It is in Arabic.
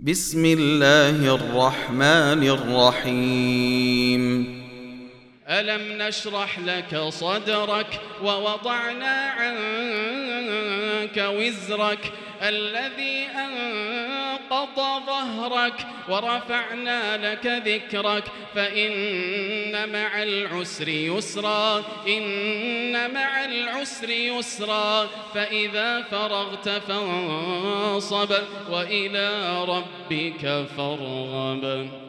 بسم الله الرحمن الرحيم ألم نشرح لك صدرك ووضعنا عنك وزرك الذي أنقض ظهرك ورفعنا لك ذكرك فإن مع العسر يسرا إن مع العسر يسرا فإذا فرغت فانصب وإلى ربك فارغب.